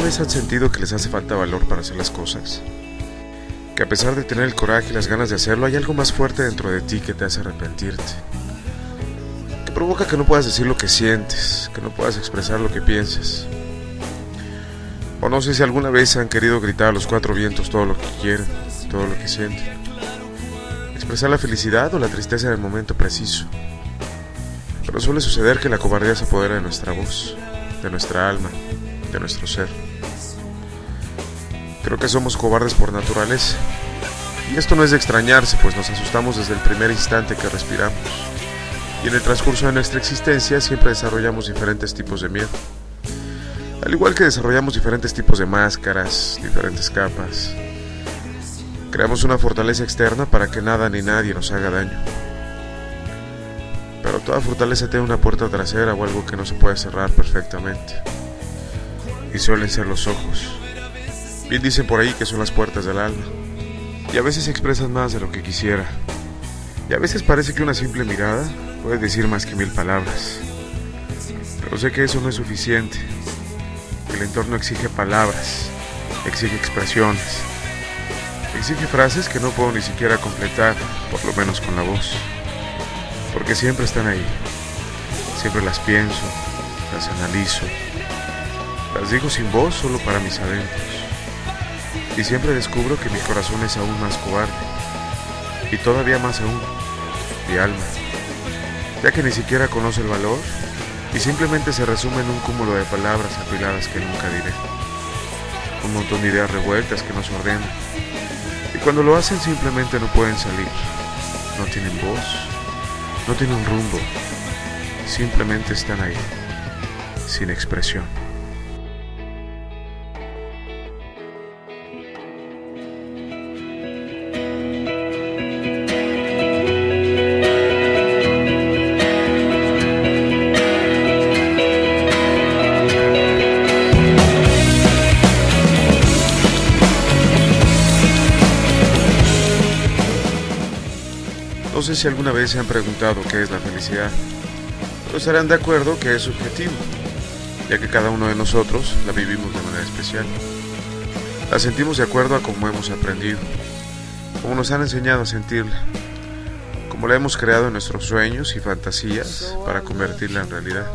vez han sentido que les hace falta valor para hacer las cosas? Que a pesar de tener el coraje y las ganas de hacerlo, hay algo más fuerte dentro de ti que te hace arrepentirte. Que provoca que no puedas decir lo que sientes, que no puedas expresar lo que piensas. O no sé si alguna vez han querido gritar a los cuatro vientos todo lo que quieren, todo lo que sienten. Expresar la felicidad o la tristeza en el momento preciso. Pero suele suceder que la cobardía se apodera de nuestra voz, de nuestra alma, de nuestro ser. Creo que somos cobardes por naturaleza. Y esto no es de extrañarse, pues nos asustamos desde el primer instante que respiramos. Y en el transcurso de nuestra existencia siempre desarrollamos diferentes tipos de miedo. Al igual que desarrollamos diferentes tipos de máscaras, diferentes capas. Creamos una fortaleza externa para que nada ni nadie nos haga daño. Pero toda fortaleza tiene una puerta trasera o algo que no se puede cerrar perfectamente. Y suelen ser los ojos. Bien dicen por ahí que son las puertas del alma. Y a veces expresan más de lo que quisiera. Y a veces parece que una simple mirada puede decir más que 1000 palabras. Pero sé que eso no es suficiente. Que el entorno exige palabras, exige expresiones, exige frases que no puedo ni siquiera completar, por lo menos con la voz. Porque siempre están ahí. Siempre las pienso, las analizo. Las digo sin voz solo para mis adentros. Y siempre descubro que mi corazón es aún más cobarde. Y todavía más aún, mi alma. Ya que ni siquiera conoce el valor y simplemente se resume en un cúmulo de palabras apiladas que nunca diré. Un montón de ideas revueltas que no se ordenan. Y cuando lo hacen simplemente no pueden salir. No tienen voz, no tienen rumbo. Simplemente están ahí, sin expresión. No sé si alguna vez se han preguntado qué es la felicidad, pero estarán de acuerdo que es subjetivo, ya que cada uno de nosotros la vivimos de manera especial. La sentimos de acuerdo a cómo hemos aprendido, cómo nos han enseñado a sentirla, cómo la hemos creado en nuestros sueños y fantasías para convertirla en realidad.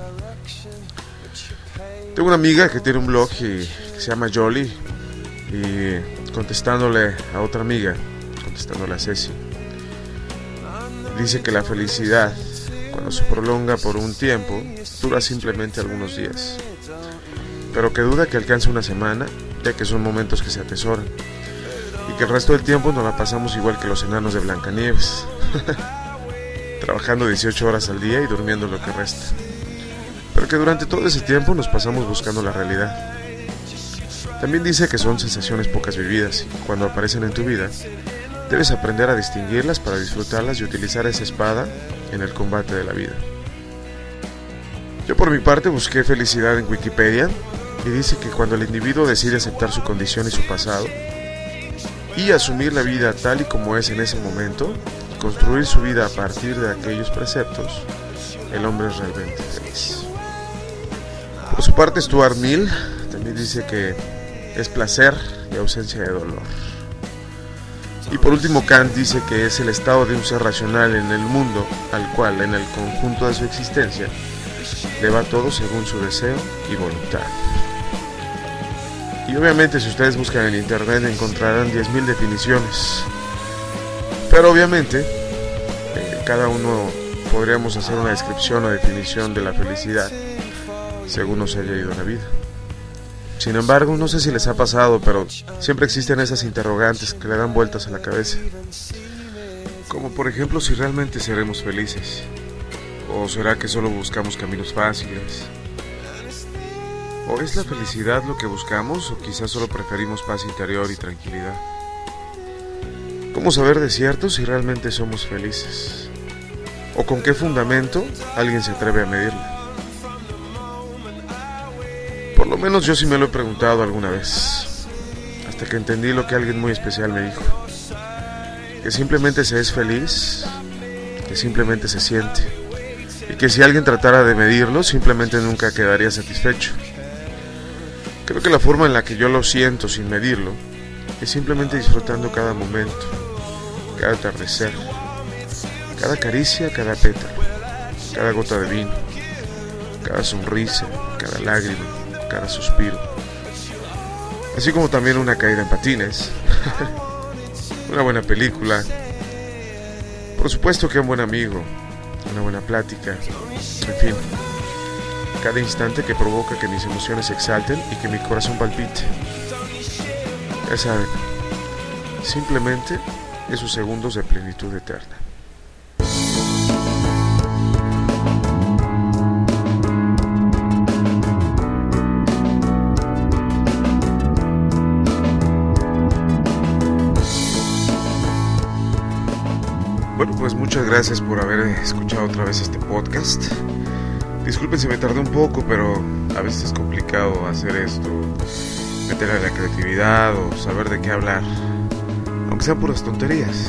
Tengo una amiga que tiene un blog que se llama Jolly, y contestándole a otra amiga, contestándole a Ceci, dice que la felicidad, cuando se prolonga por un tiempo, dura simplemente algunos días, pero que duda que alcance una semana, ya que son momentos que se atesoran, y que el resto del tiempo nos la pasamos igual que los enanos de Blancanieves, trabajando 18 horas al día y durmiendo lo que resta, pero que durante todo ese tiempo nos pasamos buscando la realidad. También dice que son sensaciones pocas vividas, y cuando aparecen en tu vida, debes aprender a distinguirlas para disfrutarlas y utilizar esa espada en el combate de la vida. Yo por mi parte busqué felicidad en Wikipedia y dice que cuando el individuo decide aceptar su condición y su pasado y asumir la vida tal y como es en ese momento, y construir su vida a partir de aquellos preceptos, el hombre es realmente feliz. Por su parte, Stuart Mill también dice que es placer y ausencia de dolor. Y por último, Kant dice que es el estado de un ser racional en el mundo, al cual, en el conjunto de su existencia, le va todo según su deseo y voluntad. Y obviamente, si ustedes buscan en internet, encontrarán 10.000 definiciones. Pero obviamente, cada uno podríamos hacer una descripción o definición de la felicidad, según nos haya ido en la vida. Sin embargo, no sé si les ha pasado, pero siempre existen esas interrogantes que le dan vueltas a la cabeza. Como por ejemplo, si realmente seremos felices. ¿O será que solo buscamos caminos fáciles? ¿O es la felicidad lo que buscamos? ¿O quizás solo preferimos paz interior y tranquilidad? ¿Cómo saber de cierto si realmente somos felices? ¿O con qué fundamento alguien se atreve a medirlo? Por lo menos yo sí me lo he preguntado alguna vez, hasta que entendí lo que alguien muy especial me dijo, que simplemente se es feliz, que simplemente se siente, y que si alguien tratara de medirlo, simplemente nunca quedaría satisfecho. Creo que la forma en la que yo lo siento sin medirlo es simplemente disfrutando cada momento, cada atardecer, cada caricia, cada pétalo, cada gota de vino, cada sonrisa, cada lágrima, cada suspiro. Así como también una caída en patines, una buena película, por supuesto que un buen amigo, una buena plática, en fin, cada instante que provoca que mis emociones se exalten y que mi corazón palpite. Ya saben, simplemente esos segundos de plenitud eterna. Bueno, pues muchas gracias por haber escuchado otra vez este podcast. Disculpen si me tardé un poco, pero a veces es complicado hacer esto, meterle la creatividad o saber de qué hablar, aunque sean puras tonterías.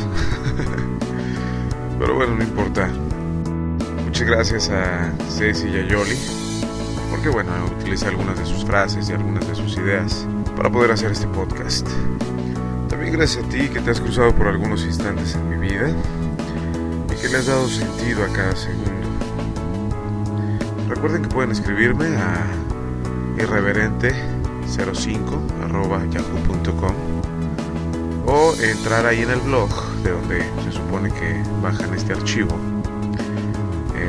Pero bueno, no importa. Muchas gracias a Ceci y a Yoli, porque bueno, utilicé algunas de sus frases y algunas de sus ideas para poder hacer este podcast. También gracias a ti que te has cruzado por algunos instantes en mi vida y que le has dado sentido a cada segundo. Recuerden que pueden escribirme a irreverente05@yahoo.com o entrar ahí en el blog de donde se supone que bajan este archivo en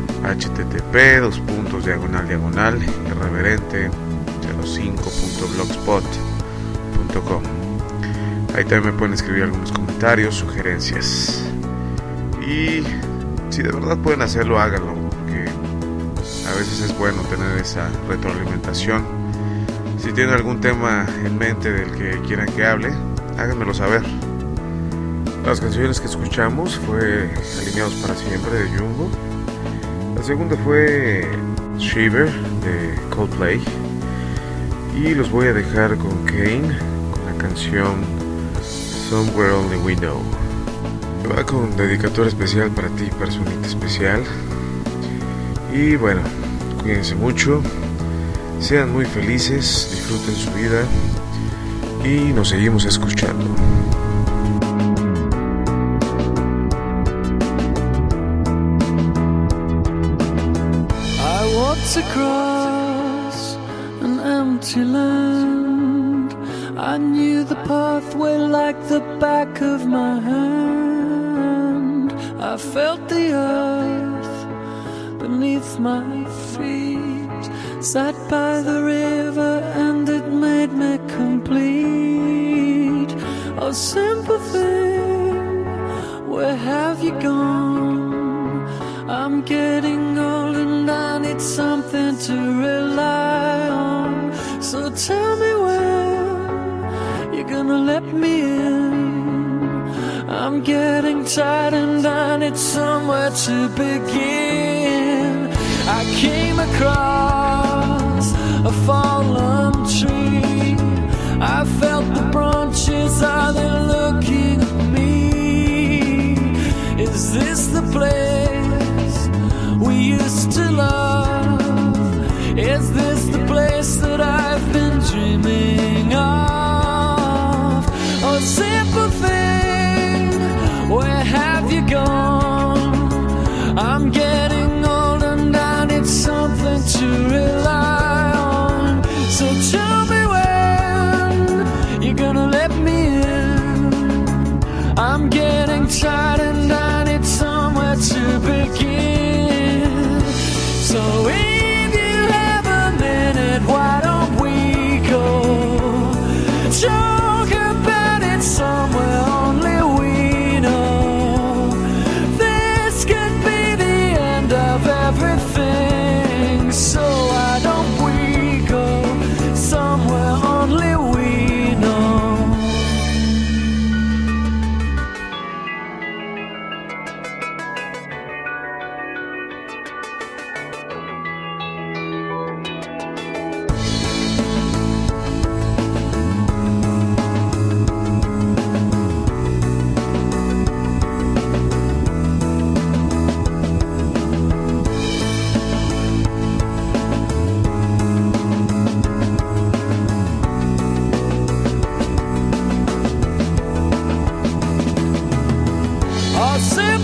http://irreverente05.blogspot.com. Ahí también me pueden escribir algunos comentarios, sugerencias, y si de verdad pueden hacerlo, háganlo, porque a veces es bueno tener esa retroalimentación. Si tienen algún tema en mente del que quieran que hable, háganmelo saber. Las canciones que escuchamos fue Alineados para Siempre de Jumbo. La segunda fue Shiver de Coldplay. Y los voy a dejar con Kane, con la canción Somewhere Only We Know. Va con dedicatoria especial para ti, personita especial. Y bueno, cuídense mucho, sean muy felices, disfruten su vida y nos seguimos escuchando. I walked across an empty land. I knew the pathway like the back of my hand. I felt the earth beneath my feet, sat by the river and it made me complete. Oh, simple thing, where have you gone? I'm getting old and I need something to rely on. So tell me when you're gonna let me in. I'm getting tired and I need somewhere to begin. I came across a fallen tree. I felt the branches, are they looking at me? Is this the place we used to love? Is this the place that I've been dreaming of? Oh, simple thing, where have you gone? I'm getting old and I need something to rely on. So tell me when you're gonna let me in.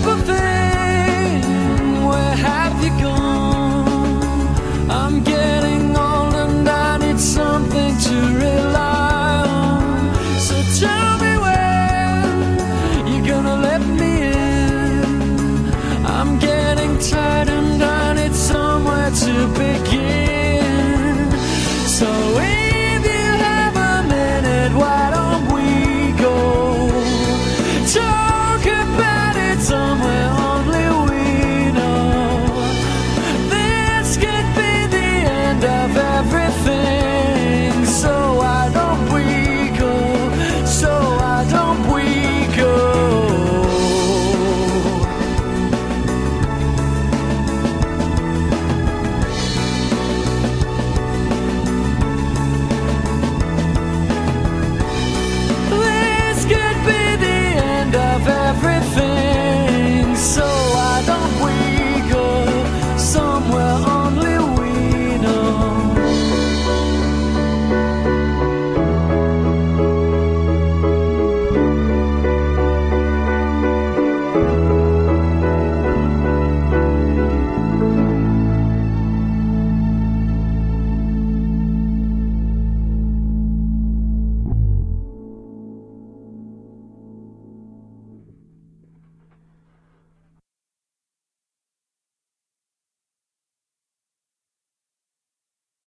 simple thing, where have you gone? I'm getting old and I need something to rely on. So tell me when you're gonna let me in. I'm getting tired and I need somewhere to begin. So